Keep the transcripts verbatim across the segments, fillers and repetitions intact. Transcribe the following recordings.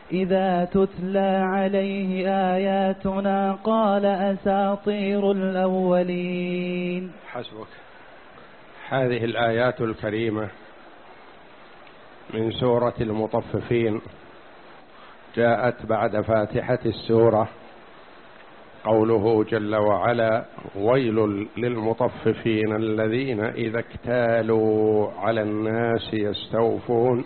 إذا تتلى عليه آياتنا قال أساطير الأولين. حسبك. هذه الآيات الكريمة من سورة المطففين جاءت بعد فاتحة السورة قوله جل وعلا: ويل للمطففين الذين إذا اكتالوا على الناس يستوفون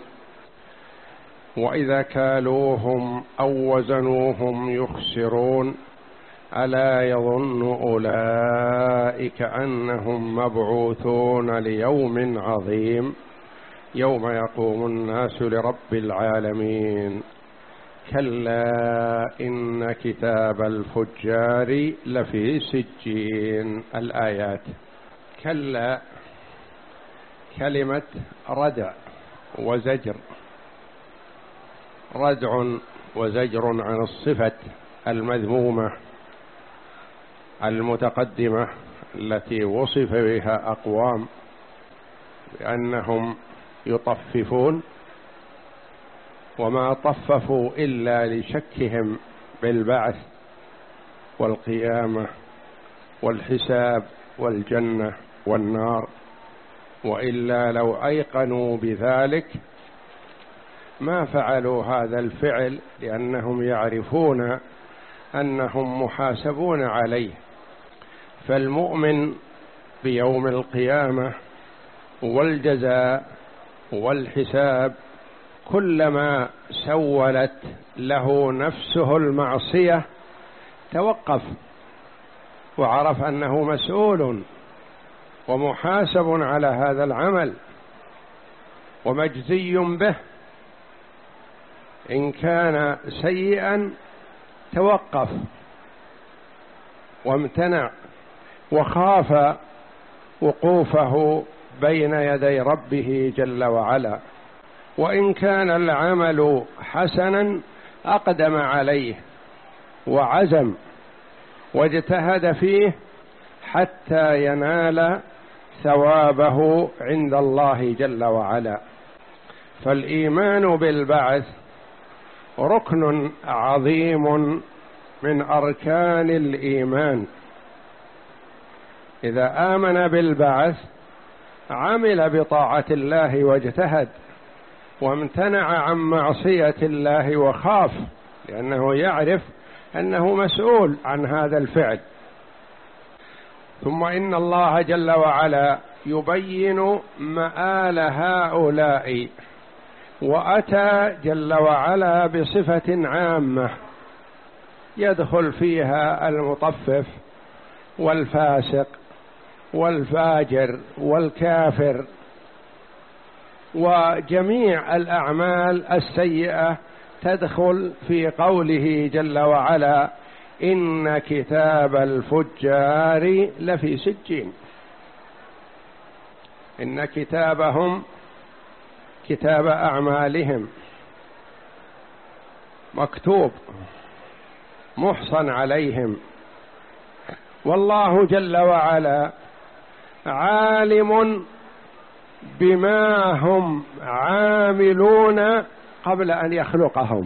وإذا كالوهم أو وزنوهم يخسرون ألا يظن أولئك أنهم مبعوثون ليوم عظيم يوم يقوم الناس لرب العالمين كلا إن كتاب الفجار لفي سجين. الآيات. كلا كلمة ردع وزجر، ردع وزجر عن الصفة المذمومة المتقدمة التي وصف بها أقوام بأنهم يطففون، وما طففوا إلا لشكهم بالبعث والقيامة والحساب والجنة والنار، وإلا لو أيقنوا بذلك ما فعلوا هذا الفعل، لأنهم يعرفون أنهم محاسبون عليه. فالمؤمن بيوم القيامة والجزاء والحساب كلما سولت له نفسه المعصية توقف وعرف أنه مسؤول ومحاسب على هذا العمل ومجزي به. إن كان سيئا توقف وامتنع وخاف وقوفه بين يدي ربه جل وعلا، وإن كان العمل حسنا أقدم عليه وعزم واجتهد فيه حتى ينال ثوابه عند الله جل وعلا. فالإيمان بالبعث ركن عظيم من أركان الإيمان. إذا آمن بالبعث عمل بطاعة الله واجتهد وامتنع عن معصية الله وخاف، لأنه يعرف أنه مسؤول عن هذا الفعل. ثم إن الله جل وعلا يبين مآل هؤلاء، وأتى جل وعلا بصفة عامة يدخل فيها المطفف والفاسق والفاجر والكافر وجميع الأعمال السيئة تدخل في قوله جل وعلا: إن كتاب الفجار لفي سجين. إن كتابهم كتاب أعمالهم مكتوب محصن عليهم، والله جل وعلا عالم بما هم عاملون قبل أن يخلقهم.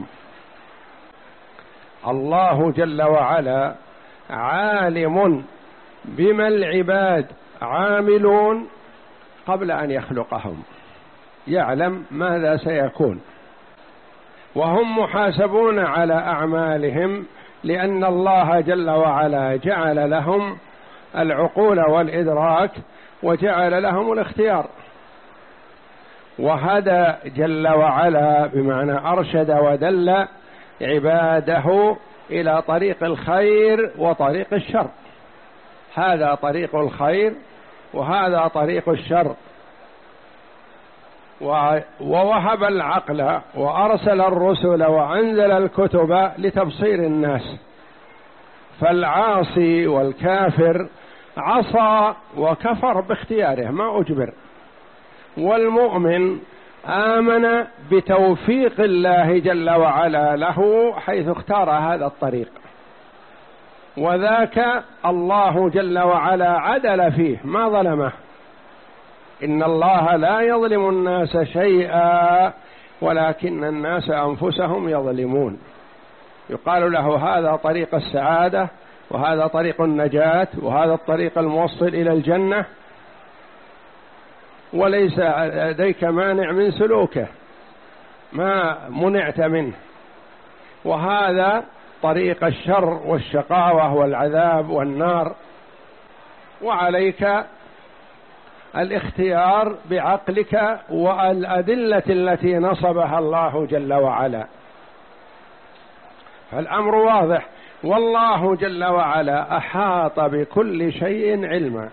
الله جل وعلا عالم بما العباد عاملون قبل أن يخلقهم، يعلم ماذا سيكون، وهم محاسبون على أعمالهم، لأن الله جل وعلا جعل لهم العقول والإدراك وجعل لهم الاختيار، وهدى جل وعلا بمعنى أرشد ودل عباده إلى طريق الخير وطريق الشر. هذا طريق الخير وهذا طريق الشر، ووهب العقل وأرسل الرسل وأنزل الكتب لتبصير الناس. فالعاصي والكافر عصى وكفر باختياره ما أجبر، والمؤمن آمن بتوفيق الله جل وعلا له حيث اختار هذا الطريق، وذاك الله جل وعلا عدل فيه ما ظلمه. إن الله لا يظلم الناس شيئا ولكن الناس أنفسهم يظلمون. يقال له هذا طريق السعادة، وهذا طريق النجاة، وهذا الطريق الموصل إلى الجنة، وليس لديك مانع من سلوكه، ما منعت منه، وهذا طريق الشر والشقاوة والعذاب والنار، وعليك الاختيار بعقلك والأدلة التي نصبها الله جل وعلا. فالأمر واضح، والله جل وعلا أحاط بكل شيء علما،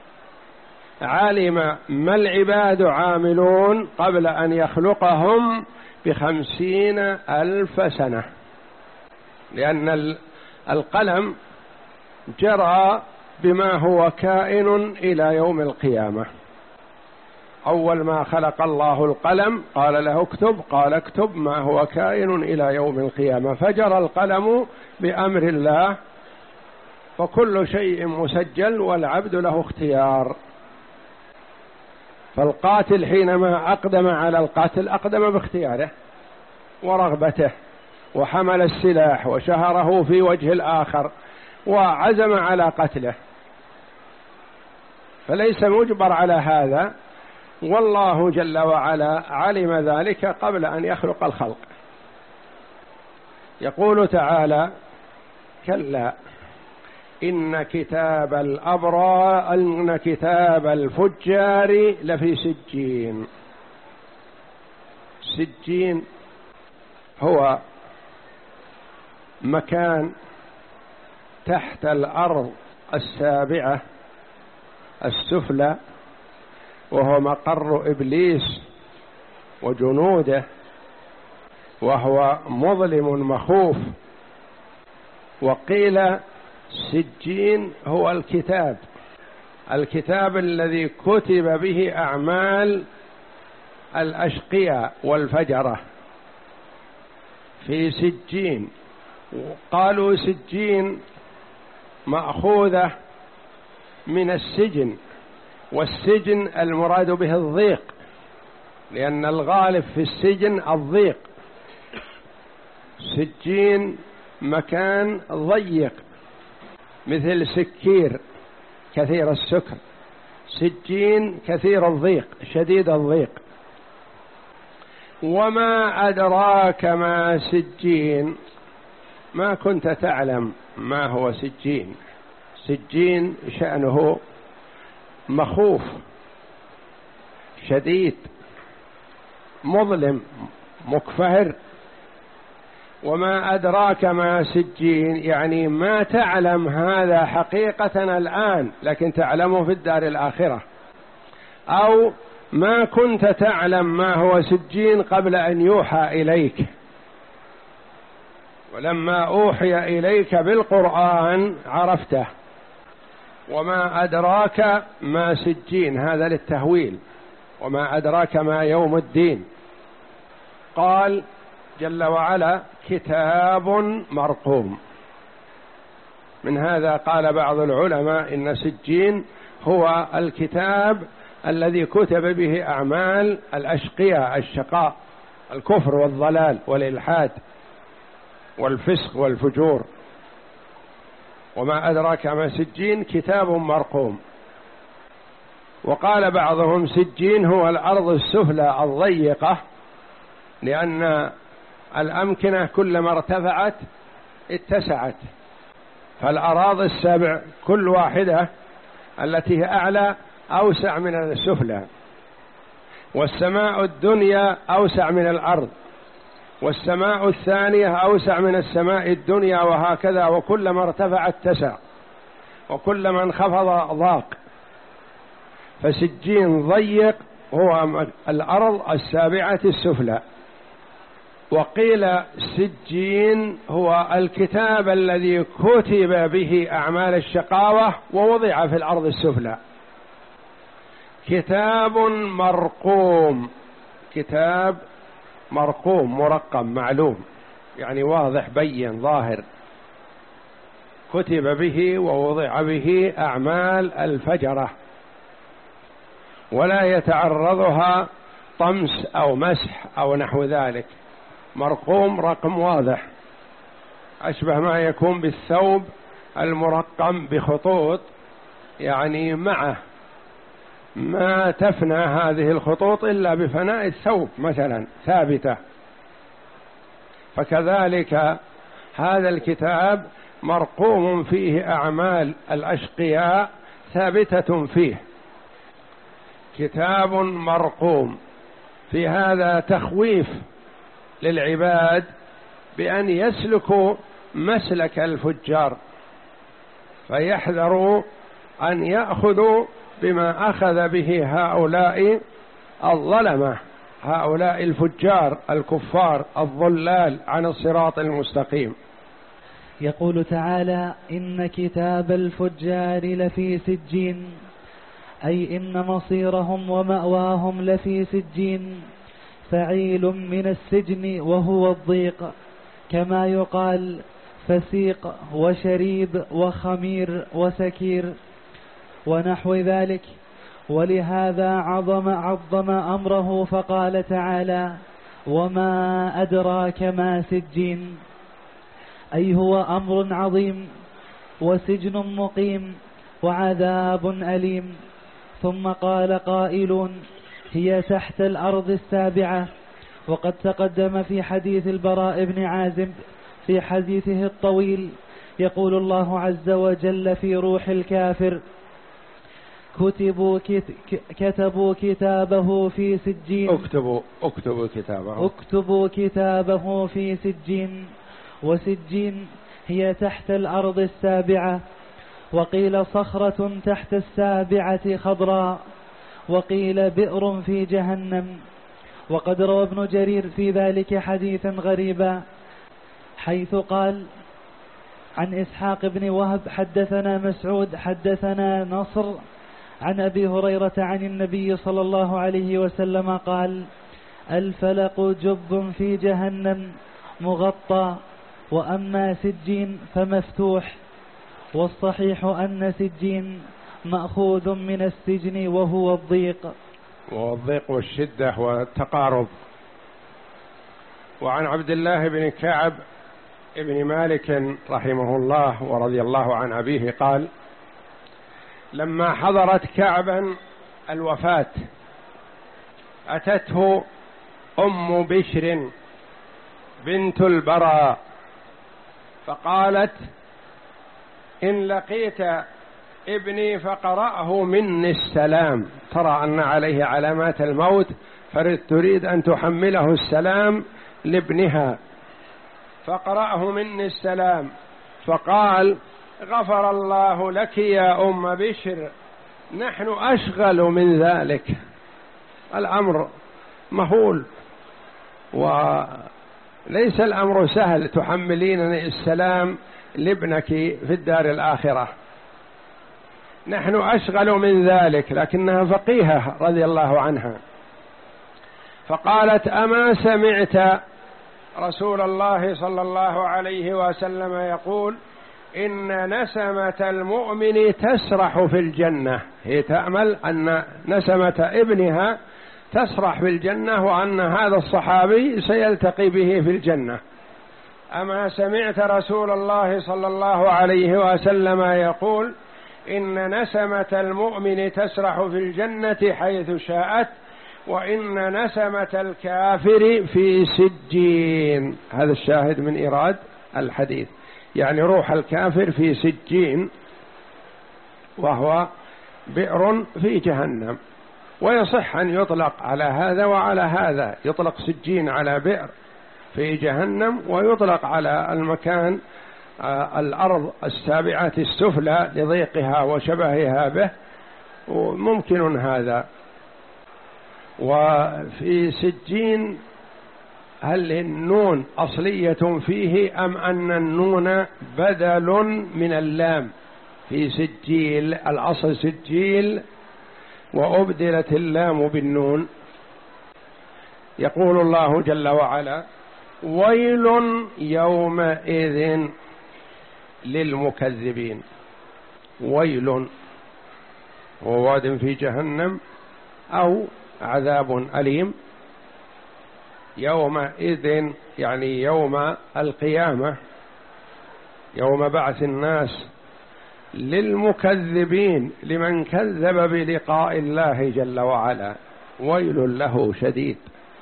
علم ما العباد عاملون قبل أن يخلقهم بخمسين ألف سنة، لأن القلم جرى بما هو كائن إلى يوم القيامة. أول ما خلق الله القلم قال له اكتب، قال اكتب ما هو كائن إلى يوم القيامة، فجرى القلم بأمر الله، فكل شيء مسجل والعبد له اختيار. فالقاتل حينما أقدم على القتل أقدم باختياره ورغبته، وحمل السلاح وشهره في وجه الآخر وعزم على قتله، فليس مجبر على هذا، والله جل وعلا علم ذلك قبل أن يخلق الخلق. يقول تعالى: كلا إن كتاب الأبرار إن كتاب الفجار لفي سجين. سجين هو مكان تحت الأرض السابعة السفلى، وهو مقر إبليس وجنوده، وهو مظلم مخوف. وقيل سجين هو الكتاب، الكتاب الذي كتب به أعمال الأشقياء والفجرة، في سجين. قالوا سجين مأخوذة من السجن، والسجن المراد به الضيق، لأن الغالب في السجن الضيق. سجين مكان ضيق مثل سكير كثير السكر، سجين كثير الضيق شديد الضيق. وما أدراك ما سجين، ما كنت تعلم ما هو سجين. سجين شأنه مخوف شديد مظلم مكفهر. وما أدراك ما سجين يعني ما تعلم هذا حقيقة الآن، لكن تعلمه في الدار الآخرة، أو ما كنت تعلم ما هو سجين قبل أن يوحى إليك، ولما أوحي إليك بالقرآن عرفته. وما أدراك ما سجين، هذا للتهويل. وما أدراك ما يوم الدين. قال جل وعلا: كتاب مرقوم. من هذا قال بعض العلماء إن سجين هو الكتاب الذي كتب به أعمال الأشقياء، الشقاء، الكفر والضلال والإلحاد والفسق والفجور. وما أدراك ما سجين كتاب مرقوم. وقال بعضهم سجين هو الأرض السفلى الضيقة، لأن الأمكنة كلما ارتفعت اتسعت، فالأراضي السبع كل واحدة التي هي أعلى أوسع من السفلى، والسماء الدنيا أوسع من الأرض، والسماء الثانية أوسع من السماء الدنيا، وهكذا. وكلما ارتفع اتسع، وكلما انخفض ضاق. فسجين ضيق هو الأرض السابعة السفلى. وقيل سجين هو الكتاب الذي كتب به أعمال الشقاوة ووضع في الأرض السفلى. كتاب مرقوم، كتاب مرقوم مرقم معلوم، يعني واضح بين ظاهر، كتب به ووضع به أعمال الفجرة، ولا يتعرضها طمس أو مسح أو نحو ذلك. مرقوم رقم واضح، أشبه ما يكون بالثوب المرقم بخطوط، يعني معه ما تفنى هذه الخطوط إلا بفناء الثوب مثلا ثابتة. فكذلك هذا الكتاب مرقوم فيه أعمال الأشقياء ثابتة فيه، كتاب مرقوم. في هذا تخويف للعباد بأن يسلكوا مسلك الفجار، فيحذروا أن يأخذوا بما أخذ به هؤلاء الظلمة، هؤلاء الفجار الكفار الضلال عن الصراط المستقيم. يقول تعالى: إن كتاب الفجار لفي سجين، أي إن مصيرهم ومأواهم لفي سجين، فعيل من السجن وهو الضيق، كما يقال فسيق وشريب وخمير وسكير ونحو ذلك. ولهذا عظم عظم أمره فقال تعالى: وما أدراك ما سجين، أي هو أمر عظيم وسجن مقيم وعذاب أليم. ثم قال قائلون: هي تحت الأرض السابعة. وقد تقدم في حديث البراء بن عازب في حديثه الطويل، يقول الله عز وجل في روح الكافر: كتبوا, كت... كتبوا كتابه في سجين اكتبوا اكتبوا كتابه اكتبوا كتابه في سجين. وسجين هي تحت الأرض السابعة، وقيل صخرة تحت السابعة خضراء، وقيل بئر في جهنم. وقد روى ابن جرير في ذلك حديثا غريبا، حيث قال عن إسحاق بن وهب: حدثنا مسعود حدثنا نصر عن أبي هريرة عن النبي صلى الله عليه وسلم قال: الفلق جب في جهنم مغطى، وأما سجين فمفتوح. والصحيح أن سجين مأخوذ من السجن وهو الضيق، والضيق والشدة والتقارب. وعن عبد الله بن كعب ابن مالك رحمه الله ورضي الله عن أبيه قال: لما حضرت كعبا الوفاة أتته أم بشر بنت البراء فقالت: إن لقيت ابني فقرأه مني السلام. ترى أن عليه علامات الموت، فتريد أن تحمله السلام لابنها، فقرأه مني السلام. فقال: غفر الله لك يا أم بشر، نحن أشغل من ذلك. الأمر مهول وليس الأمر سهل، تحملينني السلام لابنك في الدار الآخرة، نحن أشغل من ذلك. لكنها فقيهة رضي الله عنها، فقالت: أما سمعت رسول الله صلى الله عليه وسلم يقول: إن نسمة المؤمن تسرح في الجنة. هي تأمل أن نسمة ابنها تسرح في الجنة، وأن هذا الصحابي سيلتقي به في الجنة. أما سمعت رسول الله صلى الله عليه وسلم يقول: إن نسمة المؤمن تسرح في الجنة حيث شاءت، وإن نسمة الكافر في سجين. هذا الشاهد من إيراد الحديث، يعني روح الكافر في سجين، وهو بئر في جهنم. ويصح أن يطلق على هذا وعلى هذا، يطلق سجين على بئر في جهنم، ويطلق على المكان آه الأرض السابعة السفلى لضيقها وشبهها به، وممكن هذا. وفي سجين هل النون أصلية فيه أم أن النون بدل من اللام؟ في سجيل الأصل سجيل وأبدلت اللام بالنون. يقول الله جل وعلا: ويل يومئذ للمكذبين. ويل وواد في جهنم أو عذاب أليم يومئذ يعني يوم القيامة، يوم بعث الناس، للمكذبين لمن كذب بلقاء الله جل وعلا ويل له شديد.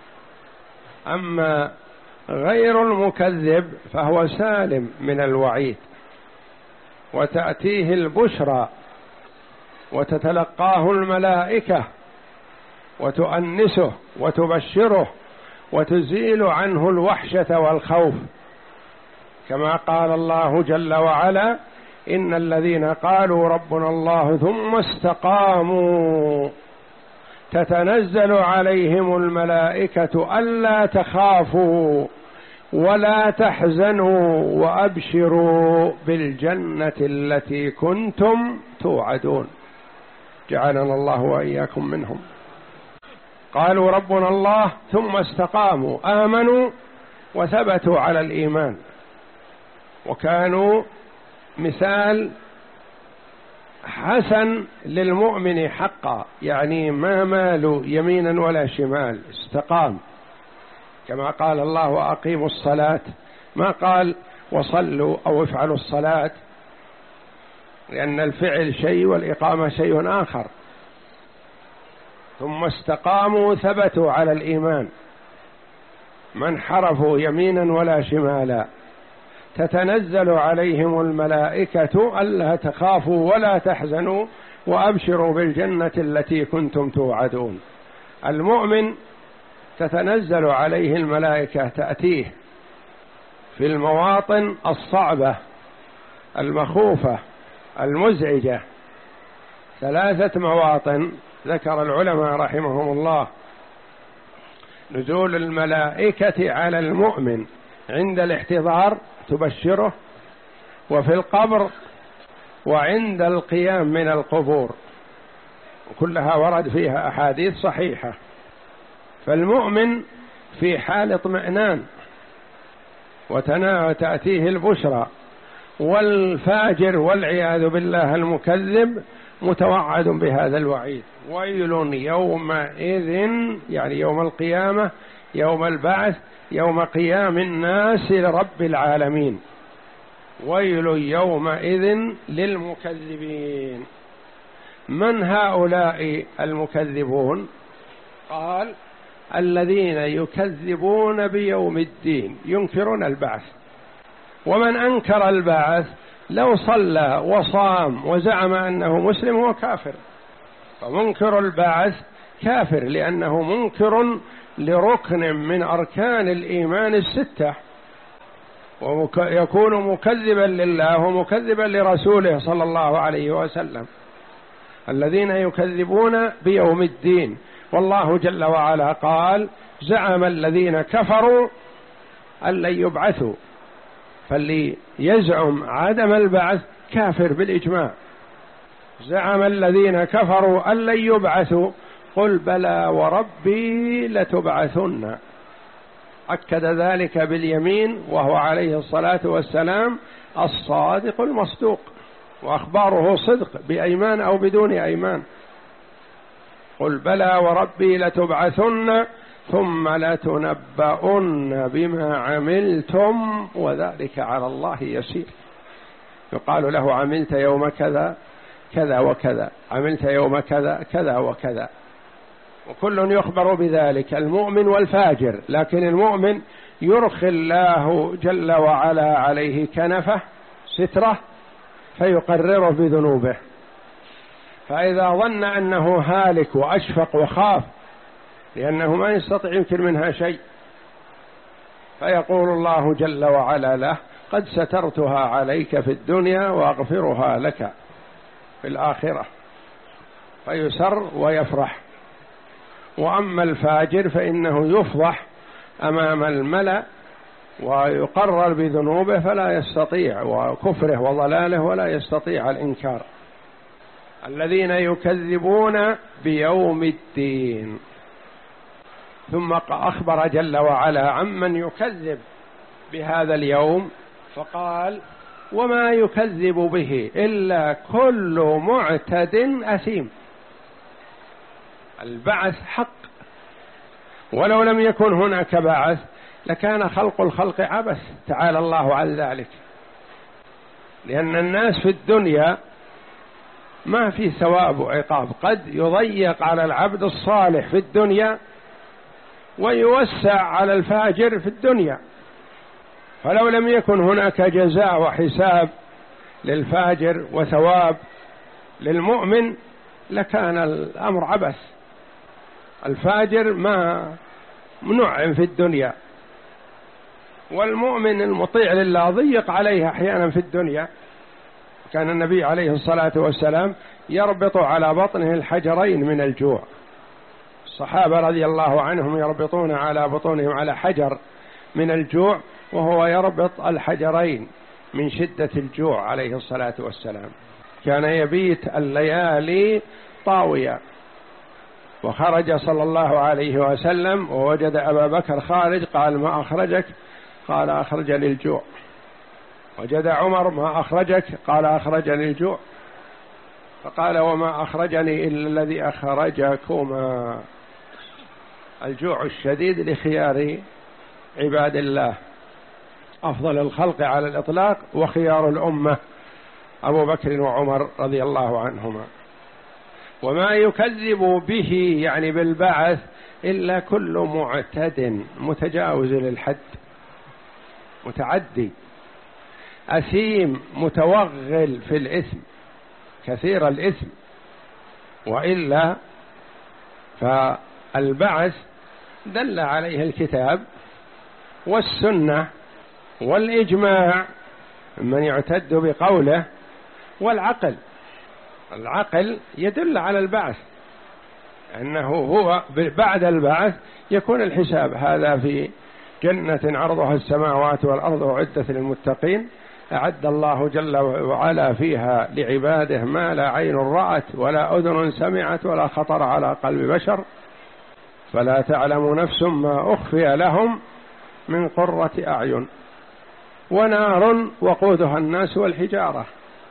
أما غير المكذب فهو سالم من الوعيد، وتأتيه البشرى وتتلقاه الملائكة وتؤنسه وتبشره وتزيل عنه الوحشة والخوف، كما قال الله جل وعلا: إن الذين قالوا ربنا الله ثم استقاموا تتنزل عليهم الملائكة ألا تخافوا ولا تحزنوا وأبشروا بالجنة التي كنتم توعدون. جعلنا الله وإياكم منهم. قالوا ربنا الله ثم استقاموا، آمنوا وثبتوا على الإيمان، وكانوا مثال حسن للمؤمن حقا، يعني ما مالوا يمينا ولا شمال، استقام، كما قال الله: وأقيموا الصلاة، ما قال وصلوا أو افعلوا الصلاة، لأن الفعل شيء والإقامة شيء آخر. ثم استقاموا ثبتوا على الإيمان، ما انحرفوا يمينا ولا شمالا. تتنزل عليهم الملائكة ألا تخافوا ولا تحزنوا وأبشروا بالجنة التي كنتم توعدون. المؤمن تتنزل عليه الملائكة، تأتيه في المواطن الصعبة المخوفة المزعجة، ثلاثة مواطن ذكر العلماء رحمهم الله: نزول الملائكة على المؤمن عند الاحتضار تبشره، وفي القبر، وعند القيام من القبور، كلها ورد فيها أحاديث صحيحة. فالمؤمن في حال اطمئنان وتأتيه البشرى، والفاجر والعياذ بالله المكذب متوعد بهذا الوعيد: ويل يومئذ، يعني يوم القيامة، يوم البعث، يوم قيام الناس لرب العالمين، ويل يومئذ للمكذبين. من هؤلاء المكذبون؟ قال: الذين يكذبون بيوم الدين، ينكرون البعث. ومن أنكر البعث لو صلى وصام وزعم أنه مسلم هو كافر. فمنكر البعث كافر، لأنه منكر لركن من أركان الإيمان الستة، ويكون مكذبا لله ومكذبا لرسوله صلى الله عليه وسلم. الذين يكذبون بيوم الدين، والله جل وعلا قال: زعم الذين كفروا أن لن يبعثوا. فاللي يزعم عدم البعث كافر بالإجماع. زعم الذين كفروا أن لن يبعثوا، قل بلى وربي لتبعثن. أكد ذلك باليمين، وهو عليه الصلاة والسلام الصادق المصدوق، وأخباره صدق بأيمان أو بدون أيمان. قل بلى وربي لتبعثن ثم لتنبؤن بما عملتم وذلك على الله يسير. يقال له: عملت يوم كذا كذا وكذا، عملت يوم كذا كذا وكذا، وكل يخبر بذلك، المؤمن والفاجر. لكن المؤمن يرخي الله جل وعلا عليه كنفه ستره فيقرره بذنوبه، فإذا ظن أنه هالك وأشفق وخاف لأنه ما يستطيع يمكن منها شيء، فيقول الله جل وعلا له: قد سترتها عليك في الدنيا وأغفرها لك في الآخرة، فيسر ويفرح. وأما الفاجر فإنه يفضح أمام الملأ ويقرر بذنوبه فلا يستطيع، وكفره وضلاله ولا يستطيع الإنكار. الذين يكذبون بيوم الدين. ثم أخبر جل وعلا عمن يكذب بهذا اليوم فقال: وما يكذب به إلا كل معتد أثيم. البعث حق، ولو لم يكن هناك بعث لكان خلق الخلق عبث، تعالى الله عن ذلك. لأن الناس في الدنيا ما في ثواب وعقاب، قد يضيق على العبد الصالح في الدنيا ويوسع على الفاجر في الدنيا، فلو لم يكن هناك جزاء وحساب للفاجر وثواب للمؤمن لكان الأمر عبث. الفاجر ما منعم في الدنيا، والمؤمن المطيع لله ضيق عليه أحيانا في الدنيا. كان النبي عليه الصلاة والسلام يربط على بطنه الحجرين من الجوع، الصحابة رضي الله عنهم يربطون على بطونهم على حجر من الجوع، وهو يربط الحجرين من شدة الجوع عليه الصلاة والسلام. كان يبيت الليالي طاوية. وخرج صلى الله عليه وسلم ووجد أبا بكر خارج، قال ما أخرجك؟ قال أخرجني الجوع. وجد عمر ما أخرجك؟ قال أخرجني الجوع. فقال وما أخرجني إلا الذي أخرجكما، الجوع الشديد لخيار عباد الله، أفضل الخلق على الإطلاق وخيار الأمة أبو بكر وعمر رضي الله عنهما. وما يكذب به يعني بالبعث إلا كل معتد متجاوز للحد، متعدي، أثيم، متوغل في الإثم، كثير الإثم. وإلا فالبعث دل عليه الكتاب والسنة والإجماع من يعتد بقوله والعقل. العقل يدل على البعث، أنه هو بعد البعث يكون الحساب. هذا في جنة عرضها السماوات والأرض أعدت للمتقين، أعد الله جل وعلا فيها لعباده ما لا عين رأت ولا أذن سمعت ولا خطر على قلب بشر، فلا تعلم نفس ما أخفي لهم من قرة أعين. ونار وقودها الناس والحجارة،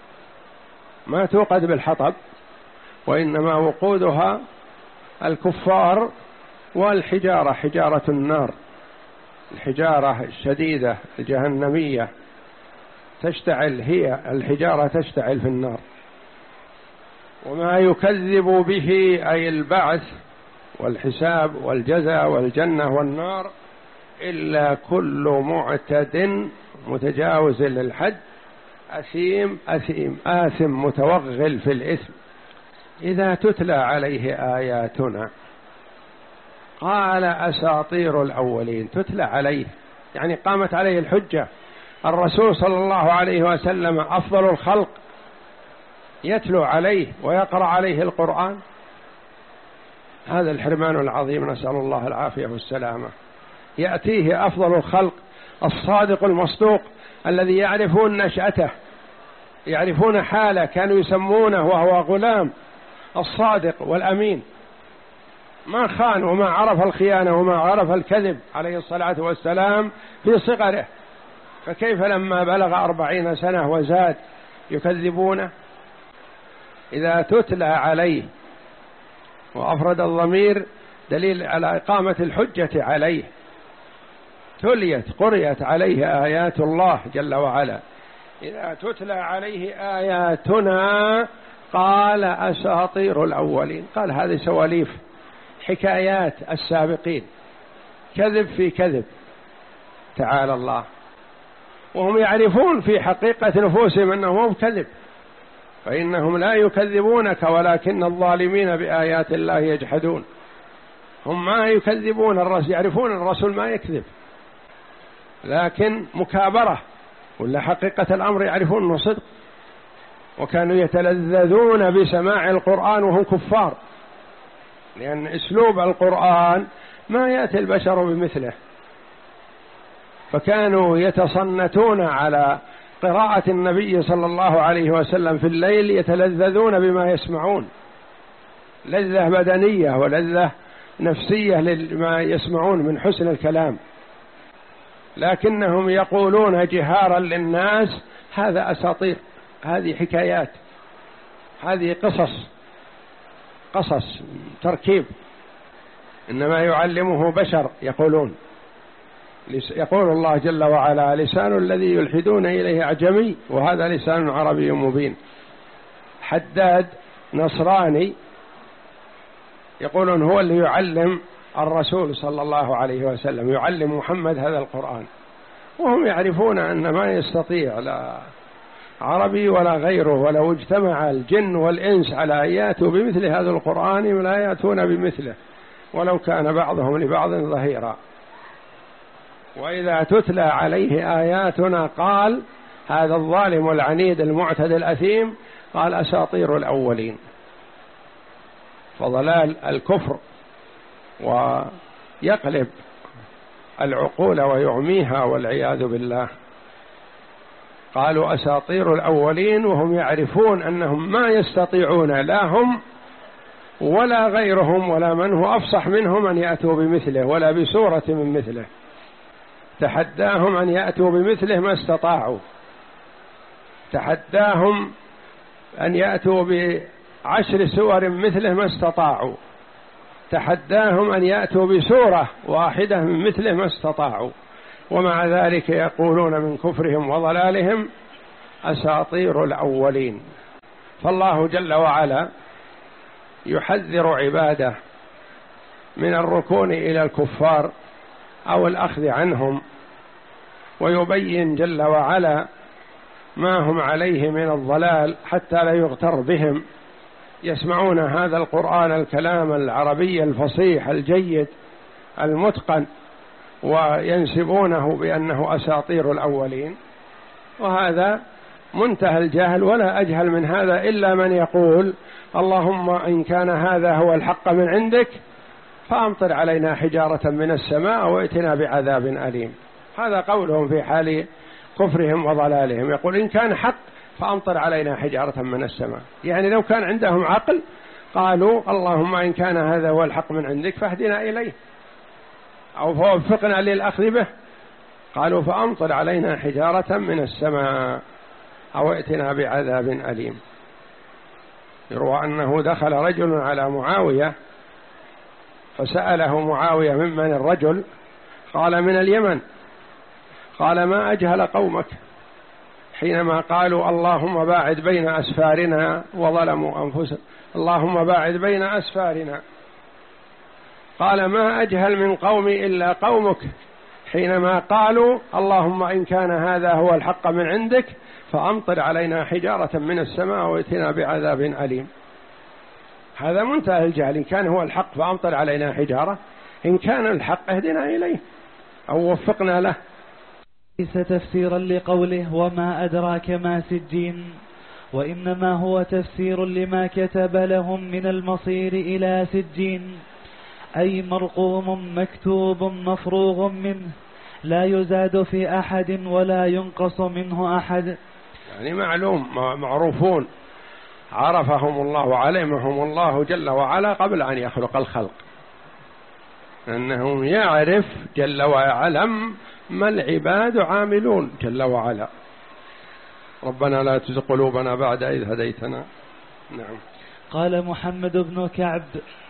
ما توقد بالحطب، وإنما وقودها الكفار والحجارة، حجارة النار، الحجارة الشديدة الجهنمية تشتعل، هي الحجارة تشتعل في النار. وما يكذب به أي البعث والحساب والجزاء والجنة والنار إلا كل معتد متجاوز للحد، أثيم أثيم آثم متوغل في الإثم. إذا تتلى عليه آياتنا قال أساطير الأولين. تتلى عليه يعني قامت عليه الحجة، الرسول صلى الله عليه وسلم أفضل الخلق يتلو عليه ويقرأ عليه القرآن. هذا الحرمان العظيم، نسأل الله العافية والسلامة. يأتيه أفضل الخلق الصادق المصدوق الذي يعرفون نشأته، يعرفون حاله، كانوا يسمونه وهو غلام الصادق والأمين، ما خان وما عرف الخيانة وما عرف الكذب عليه الصلاة والسلام في صغره، فكيف لما بلغ أربعين سنة وزاد يكذبونه؟ إذا تتلى عليه، وأفرد الضمير دليل على إقامة الحجة عليه، تليت قرئت عليه آيات الله جل وعلا. إذا تتلى عليه آياتنا قال أساطير الأولين، قال هذه سواليف حكايات السابقين، كذب في كذب، تعالى الله. وهم يعرفون في حقيقة نفوسهم أنه مو كذب، فإنهم لا يكذبونك ولكن الظالمين بآيات الله يجحدون. هم ما يكذبون الرسول، يعرفون الرسول ما يكذب، لكن مكابرة، ولا حقيقة الأمر يعرفون أنه صدق. وكانوا يتلذذون بسماع القرآن وهم كفار، لأن أسلوب القرآن ما يأتي البشر بمثله، فكانوا يتصنتون على قراءة النبي صلى الله عليه وسلم في الليل، يتلذذون بما يسمعون، لذة بدنية ولذة نفسية لما يسمعون من حسن الكلام، لكنهم يقولون جهارا للناس هذا أساطير، هذه حكايات، هذه قصص، قصص تركيب. إنما يعلمه بشر يقولون. يقول الله جل وعلا: لسان الذي يلحدون إليه أعجمي وهذا لسان عربي مبين. حداد نصراني يقولون هو اللي يعلم الرسول صلى الله عليه وسلم، يعلم محمد هذا القرآن، وهم يعرفون أن ما يستطيع لا عربي ولا غيره، ولو اجتمع الجن والإنس على أن يأتوا بمثل هذا القرآن لا يأتون بمثله ولو كان بعضهم لبعض ظهيرا. وإذا تتلى عليه آياتنا قال هذا الظالم العنيد المعتدي الأثيم قال أساطير الأولين. فضلال الكفر ويقلب العقول ويعميها والعياذ بالله. قالوا أساطير الأولين وهم يعرفون أنهم ما يستطيعون لا هم ولا غيرهم ولا من هو أفصح منهم أن يأتوا بمثله ولا بسورة من مثله. تحداهم أن يأتوا بمثله ما استطاعوا، تحداهم أن يأتوا بعشر سور مثله ما استطاعوا، تحداهم أن يأتوا بسورة واحدة من مثله ما استطاعوا، ومع ذلك يقولون من كفرهم وضلالهم أساطير الأولين. فالله جل وعلا يحذر عباده من الركون إلى الكفار أو الأخذ عنهم، ويبين جل وعلا ما هم عليه من الضلال حتى لا يغتر بهم. يسمعون هذا القرآن الكلام العربي الفصيح الجيد المتقن وينسبونه بأنه أساطير الأولين، وهذا منتهى الجهل. ولا أجهل من هذا إلا من يقول اللهم إن كان هذا هو الحق من عندك فأمطر علينا حجارة من السماء وائتنا بعذاب أليم. هذا قولهم في حال كفرهم وضلالهم، يقول إن كان حق فأمطر علينا حجارة من السماء. يعني لو كان عندهم عقل قالوا اللهم إن كان هذا هو الحق من عندك فاهدنا إليه أو فوفقنا للأخذ به. قالوا فأمطر علينا حجارة من السماء أو ائتنا بعذاب أليم. يروى أنه دخل رجل على معاوية فسأله معاوية ممن الرجل؟ قال من اليمن. قال ما أجهل قومك حينما قالوا اللهم باعد بين أسفارنا وظلموا أنفسهم، اللهم باعد بين أسفارنا. قال ما أجهل من قومي إلا قومك حينما قالوا اللهم إن كان هذا هو الحق من عندك فأمطر علينا حجارة من السماء وائتنا بعذاب أليم. هذا منتهى الجهل. إن كان هو الحق فأمطر علينا حجارة، إن كان الحق اهدنا إليه أو وفقنا له. ليس تفسيرا لقوله وما أدراك ما سجين، وإنما هو تفسير لما كتب لهم من المصير إلى سجين، أي مرقوم مكتوب مفروغ منه لا يزاد في أحد ولا ينقص منه أحد. يعني معلوم معروفون عرفهم الله علمهم الله جل وعلا قبل أن يخلق الخلق، أنهم يعرف جل وعلم ما العباد عاملون جل وعلا. ربنا لا تزغ قلوبنا بعد إذ هديتنا. نعم. قال محمد بن كعب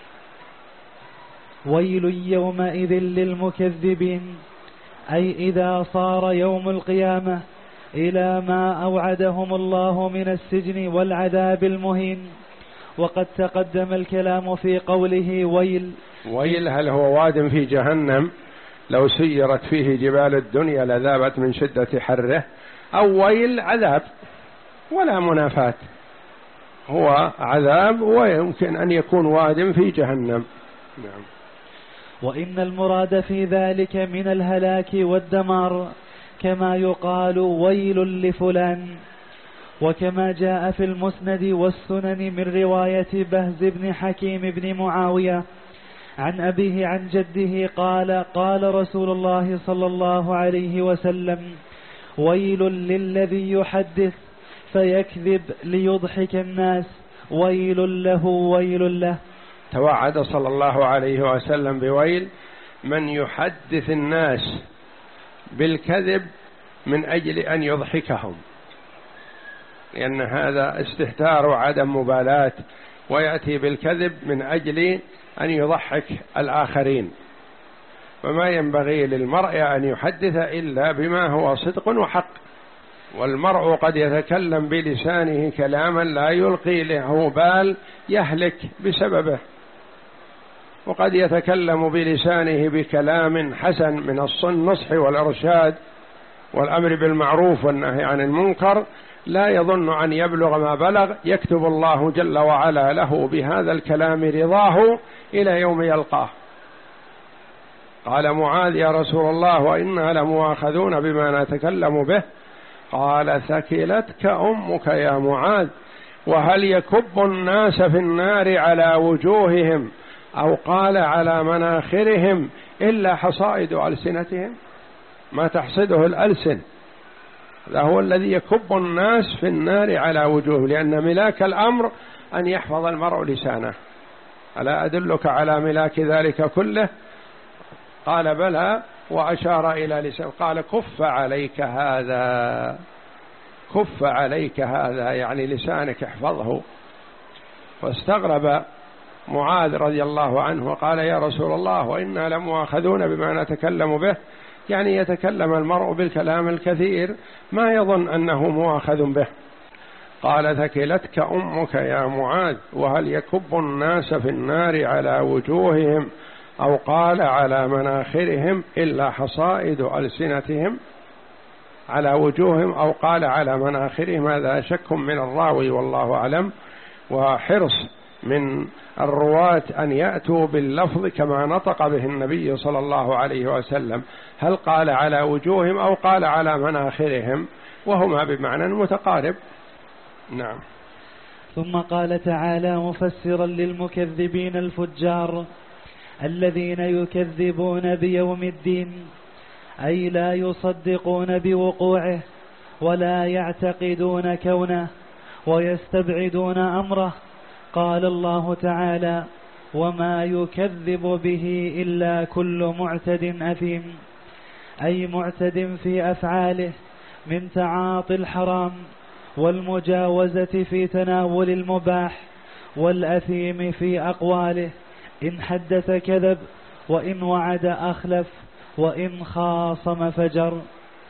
ويل يومئذ للمكذبين، أي إذا صار يوم القيامة إلى ما أوعدهم الله من السجن والعذاب المهين. وقد تقدم الكلام في قوله ويل. ويل هل هو واد في جهنم لو سيرت فيه جبال الدنيا لذابت من شدة حره، أو ويل عذاب ولا منافاة، هو عذاب ويمكن أن يكون واد في جهنم. نعم. وإن المراد في ذلك من الهلاك والدمار كما يقال ويل لفلان، وكما جاء في المسند والسنن من رواية بهز بن حكيم بن معاوية عن أبيه عن جده قال قال رسول الله صلى الله عليه وسلم ويل للذي يحدث فيكذب ليضحك الناس، ويل له ويل له. توعد صلى الله عليه وسلم بويل من يحدث الناس بالكذب من أجل أن يضحكهم، لأن هذا استهتار وعدم مبالاة ويأتي بالكذب من أجل أن يضحك الآخرين. فما ينبغي للمرء أن يحدث إلا بما هو صدق وحق، والمرء قد يتكلم بلسانه كلاما لا يلقي له بال يهلك بسببه، وقد يتكلم بلسانه بكلام حسن من النصح والإرشاد والأمر بالمعروف والنهي عن المنكر، لا يظن أن يبلغ ما بلغ، يكتب الله جل وعلا له بهذا الكلام رضاه إلى يوم يلقاه. قال معاذ: يا رسول الله وإنا لمؤاخذون بما نتكلم به. قال: ثكلتك أمك يا معاذ، وهل يكب الناس في النار على وجوههم أو قال على مناخرهم إلا حصائد ألسنتهم؟ ما تحصده الألسن، هذا هو الذي يكب الناس في النار على وجوههم، لأن ملاك الأمر أن يحفظ المرء لسانه. ألا أدلك على ملاك ذلك كله؟ قال: بلى، وأشار إلى لسانه. قال: كف عليك هذا، كف عليك هذا، يعني لسانك احفظه. فاستغرب معاذ رضي الله عنه وقال: يا رسول الله وإنا لمؤاخذون بما نتكلم به، يعني يتكلم المرء بالكلام الكثير ما يظن أنه مؤاخذ به. قال: ثكلتك أمك يا معاذ، وهل يكب الناس في النار على وجوههم أو قال على مناخرهم إلا حصائد ألسنتهم؟ على وجوههم أو قال على مناخرهم، هذا شك من الراوي والله أعلم، وحرص من الرواة أن يأتوا باللفظ كما نطق به النبي صلى الله عليه وسلم، هل قال على وجوههم أو قال على مناخرهم، وهما بمعنى متقارب. نعم. ثم قال تعالى مفسرا للمكذبين الفجار الذين يكذبون بيوم الدين، أي لا يصدقون بوقوعه ولا يعتقدون كونه ويستبعدون أمره. قال الله تعالى: وما يكذب به إلا كل معتد أثيم، أي معتد في أفعاله من تعاطي الحرام والمجاوزة في تناول المباح، والأثيم في أقواله، إن حدث كذب، وإن وعد أخلف، وإن خاصم فجر.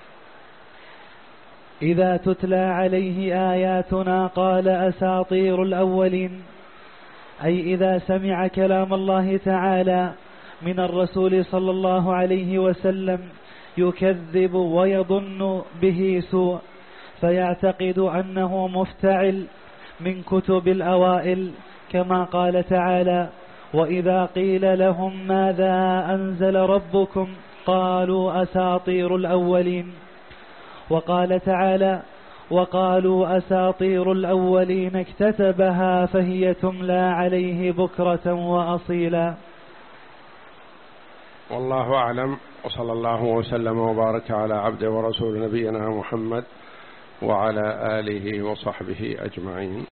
إذا تتلى عليه آياتنا قال أساطير الأولين، أي إذا سمع كلام الله تعالى من الرسول صلى الله عليه وسلم يكذب ويظن به سوء، فيعتقد أنه مفتعل من كتب الأوائل، كما قال تعالى: وإذا قيل لهم ماذا أنزل ربكم قالوا أساطير الأولين. وقال تعالى: وقالوا أساطير الأولين اكتتبها فهي تملى عليه بكرة وأصيلا. والله أعلم، وصلى الله وسلم وبارك على عبده ورسول نبينا محمد وعلى آله وصحبه أجمعين.